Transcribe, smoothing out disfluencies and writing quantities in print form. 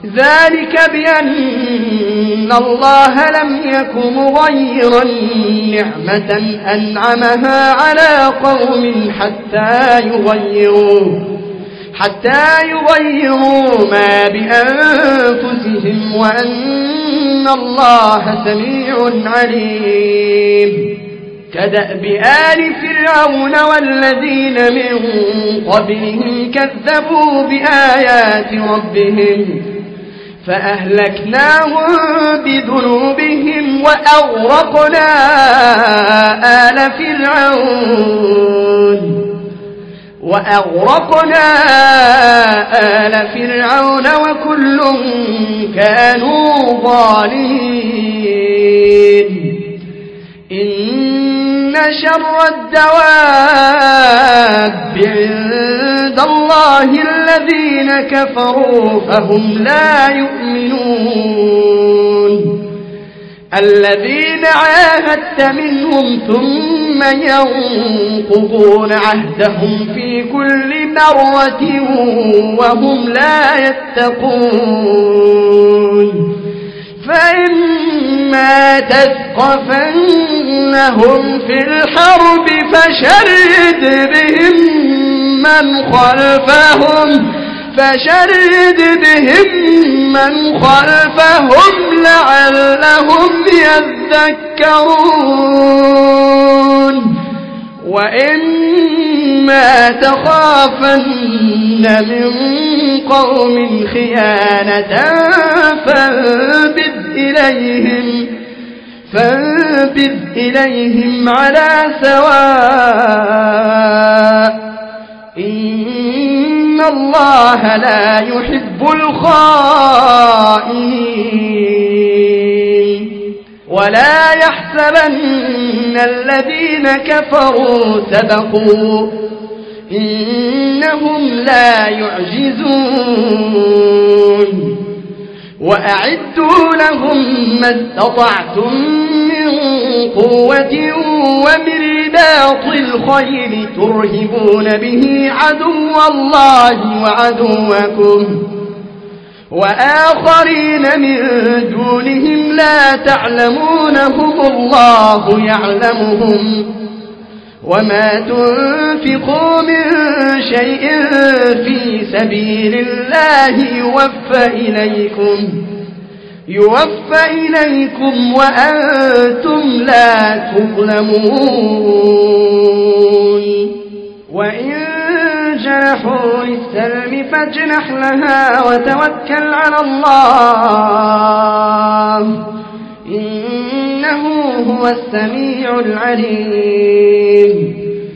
ذلك بأن الله لم يك مغيرا نعمة أنعمها على قوم حتى يغيروا ما بأنفسهم وأن الله سميع عليم كدأب آل فرعون والذين من قبلهم كذبوا بآيات ربهم فأهلكناهم بذنوبهم وأغرقنا آل فرعون وكل كانوا ظالمين إن شر الدواب عند الله الذين كفروا فهم لا يؤمنون الذين عاهدت منهم ثم ينقضون عهدهم في كل مرة وهم لا يتقون فإما تثقفنهم في الحرب فشرد بهم من خلفهم لعلهم يذكرون وإما تخافن من قوم خيانة فانبذ إليهم على سواء إن الله لا يحب الخائنين ولا يحسبن الذين كفروا سبقوا إنهم لا يعجزون وأعدوا لهم ما استطعتم من قوة ومن رباط الخيل ترهبون به عدو الله وعدوكم وآخرين من دونهم لا تعلمونهم الله يعلمهم وما تنفقوا من شيء في سبيل الله يوفى إليكم وأنتم لا تظلمون وإن جنحوا للسلم فاجنح لها وتوكل على الله إنه هو السميع العليم